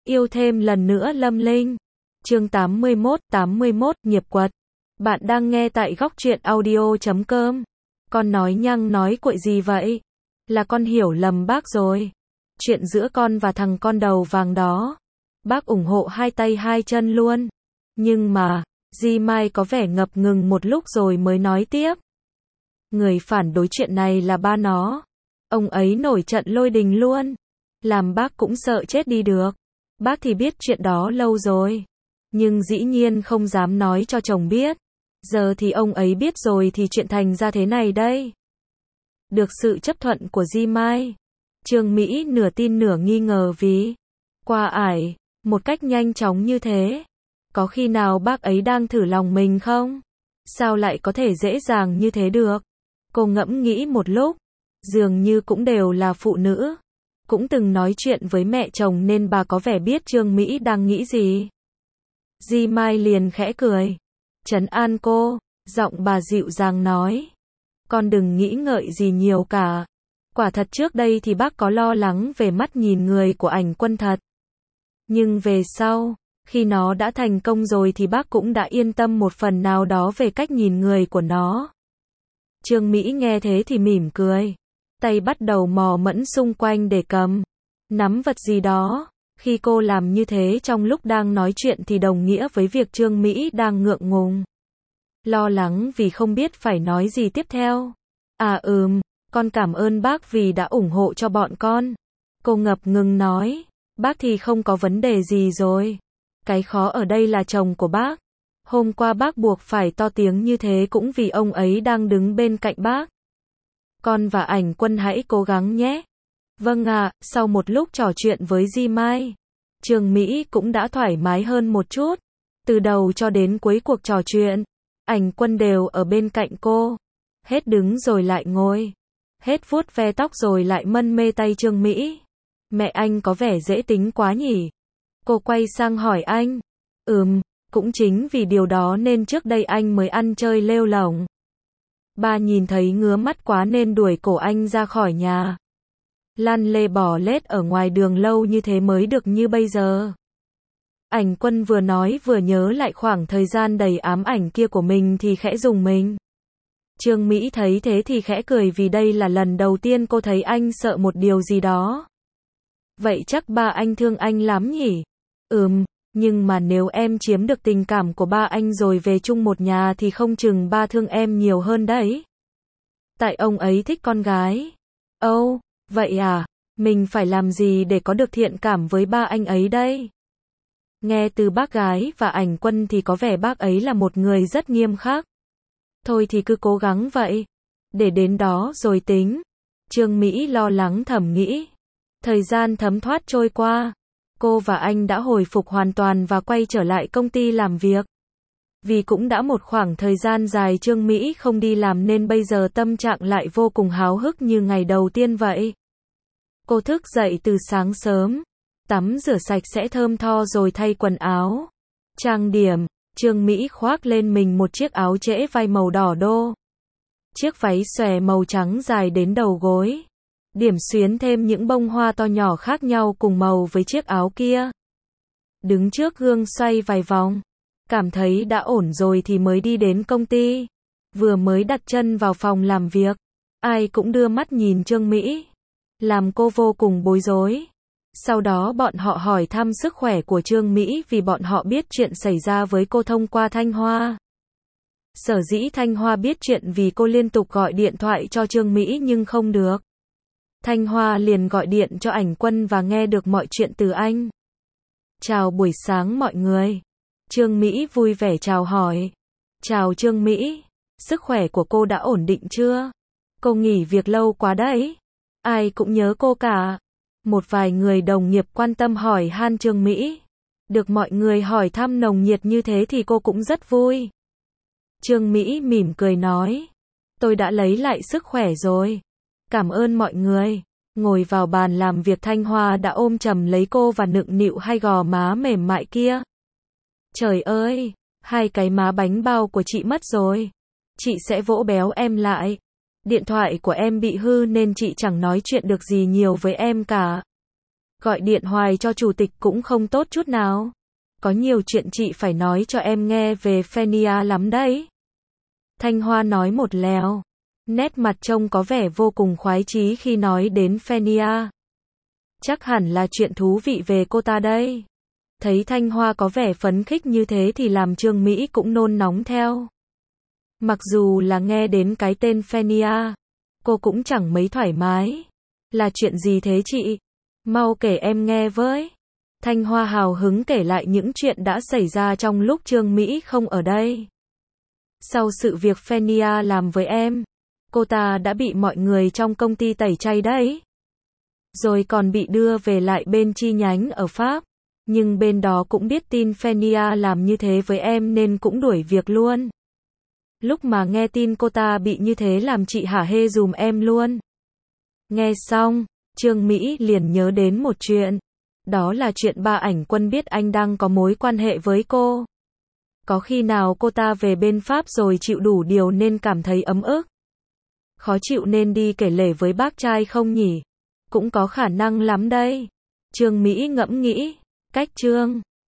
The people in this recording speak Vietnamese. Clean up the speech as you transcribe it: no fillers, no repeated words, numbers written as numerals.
yêu thêm lần nữa Lâm Linh. Chương 81, nghiệp quật. Bạn đang nghe tại góc truyện audio.com. Con nói nhăng nói cuội gì vậy? Là con hiểu lầm bác rồi. Chuyện giữa con và thằng con đầu vàng đó. Bác ủng hộ hai tay hai chân luôn. Nhưng mà, Di Mai có vẻ ngập ngừng một lúc rồi mới nói tiếp. Người phản đối chuyện này là ba nó. Ông ấy nổi trận lôi đình luôn. Làm bác cũng sợ chết đi được. Bác thì biết chuyện đó lâu rồi. Nhưng dĩ nhiên không dám nói cho chồng biết. Giờ thì ông ấy biết rồi thì chuyện thành ra thế này đây. Được sự chấp thuận của Di Mai, Trương Mỹ nửa tin nửa nghi ngờ vì qua ải một cách nhanh chóng như thế. Có khi nào bác ấy đang thử lòng mình không? Sao lại có thể dễ dàng như thế được? Cô ngẫm nghĩ một lúc. Dường như cũng đều là phụ nữ. Cũng từng nói chuyện với mẹ chồng nên bà có vẻ biết Trương Mỹ đang nghĩ gì. Di Mai liền khẽ cười. Trấn an cô, giọng bà dịu dàng nói. Con đừng nghĩ ngợi gì nhiều cả. Quả thật trước đây thì bác có lo lắng về mắt nhìn người của Ảnh Quân thật. Nhưng về sau, khi nó đã thành công rồi thì bác cũng đã yên tâm một phần nào đó về cách nhìn người của nó. Trương Mỹ nghe thế thì mỉm cười. Tay bắt đầu mò mẫm xung quanh để cầm, nắm vật gì đó. Khi cô làm như thế trong lúc đang nói chuyện thì đồng nghĩa với việc Trương Mỹ đang ngượng ngùng. Lo lắng vì không biết phải nói gì tiếp theo. Con cảm ơn bác vì đã ủng hộ cho bọn con. Cô ngập ngừng nói, bác thì không có vấn đề gì rồi. Cái khó ở đây là chồng của bác. Hôm qua bác buộc phải to tiếng như thế cũng vì ông ấy đang đứng bên cạnh bác. Con và Ảnh Quân hãy cố gắng nhé. Vâng ạ, sau một lúc trò chuyện với Di Mai, Trương Mỹ cũng đã thoải mái hơn một chút. Từ đầu cho đến cuối cuộc trò chuyện, Ảnh Quân đều ở bên cạnh cô. Hết đứng rồi lại ngồi. Hết vuốt ve tóc rồi lại mân mê tay Trương Mỹ. Mẹ anh có vẻ dễ tính quá nhỉ? Cô quay sang hỏi anh. Cũng chính vì điều đó nên trước đây anh mới ăn chơi lêu lổng. Ba nhìn thấy ngứa mắt quá nên đuổi cổ anh ra khỏi nhà. Lăn lê bò lết ở ngoài đường lâu như thế mới được như bây giờ. Ảnh Quân vừa nói vừa nhớ lại khoảng thời gian đầy ám ảnh kia của mình thì khẽ rùng mình. Trương Mỹ thấy thế thì khẽ cười vì đây là lần đầu tiên cô thấy anh sợ một điều gì đó. Vậy chắc ba anh thương anh lắm nhỉ? Nhưng mà nếu em chiếm được tình cảm của ba anh rồi về chung một nhà thì không chừng ba thương em nhiều hơn đấy. Tại ông ấy thích con gái. Vậy à? Mình phải làm gì để có được thiện cảm với ba anh ấy đây? Nghe từ bác gái và Ảnh Quân thì có vẻ bác ấy là một người rất nghiêm khắc. Thôi thì cứ cố gắng vậy. Để đến đó rồi tính. Trương Mỹ lo lắng thầm nghĩ. Thời gian thấm thoát trôi qua. Cô và anh đã hồi phục hoàn toàn và quay trở lại công ty làm việc. Vì cũng đã một khoảng thời gian dài Trương Mỹ không đi làm nên bây giờ tâm trạng lại vô cùng háo hức như ngày đầu tiên vậy. Cô thức dậy từ sáng sớm, tắm rửa sạch sẽ thơm tho rồi thay quần áo. Trang điểm, Trương Mỹ khoác lên mình một chiếc áo trễ vai màu đỏ đô. Chiếc váy xòe màu trắng dài đến đầu gối. Điểm xuyến thêm những bông hoa to nhỏ khác nhau cùng màu với chiếc áo kia. Đứng trước gương xoay vài vòng. Cảm thấy đã ổn rồi thì mới đi đến công ty. Vừa mới đặt chân vào phòng làm việc, ai cũng đưa mắt nhìn Trương Mỹ. Làm cô vô cùng bối rối. Sau đó bọn họ hỏi thăm sức khỏe của Trương Mỹ vì bọn họ biết chuyện xảy ra với cô thông qua Thanh Hoa. Sở dĩ Thanh Hoa biết chuyện vì cô liên tục gọi điện thoại cho Trương Mỹ nhưng không được. Thanh Hoa liền gọi điện cho Ảnh Quân và nghe được mọi chuyện từ anh. Chào buổi sáng mọi người. Trương Mỹ vui vẻ chào hỏi. Chào Trương Mỹ, sức khỏe của cô đã ổn định chưa? Cô nghỉ việc lâu quá đấy. Ai cũng nhớ cô cả. Một vài người đồng nghiệp quan tâm hỏi han Trương Mỹ. Được mọi người hỏi thăm nồng nhiệt như thế thì cô cũng rất vui. Trương Mỹ mỉm cười nói. Tôi đã lấy lại sức khỏe rồi. Cảm ơn mọi người. Ngồi vào bàn làm việc Thanh Hoa đã ôm chầm lấy cô và nựng nịu hai gò má mềm mại kia. Trời ơi, hai cái má bánh bao của chị mất rồi. Chị sẽ vỗ béo em lại. Điện thoại của em bị hư nên chị chẳng nói chuyện được gì nhiều với em cả. Gọi điện hoài cho chủ tịch cũng không tốt chút nào. Có nhiều chuyện chị phải nói cho em nghe về Fenia lắm đấy. Thanh Hoa nói một lèo. Nét mặt trông có vẻ vô cùng khoái chí khi nói đến Fenia. Chắc hẳn là chuyện thú vị về cô ta đây. Thấy Thanh Hoa có vẻ phấn khích như thế thì làm Trương Mỹ cũng nôn nóng theo. Mặc dù là nghe đến cái tên Fenia, cô cũng chẳng mấy thoải mái. Là chuyện gì thế chị? Mau kể em nghe với. Thanh Hoa hào hứng kể lại những chuyện đã xảy ra trong lúc Trương Mỹ không ở đây. Sau sự việc Fenia làm với em, cô ta đã bị mọi người trong công ty tẩy chay đấy. Rồi còn bị đưa về lại bên chi nhánh ở Pháp. Nhưng bên đó cũng biết tin Fenia làm như thế với em nên cũng đuổi việc luôn. Lúc mà nghe tin cô ta bị như thế làm chị hả hê dùm em luôn. Nghe xong, Trương Mỹ liền nhớ đến một chuyện. Đó là chuyện ba ảnh Quân biết anh đang có mối quan hệ với cô. Có khi nào cô ta về bên Pháp rồi chịu đủ điều nên cảm thấy ấm ức, khó chịu nên đi kể lể với bác trai không nhỉ? Cũng có khả năng lắm đây. Trương Mỹ ngẫm nghĩ. Cách Trương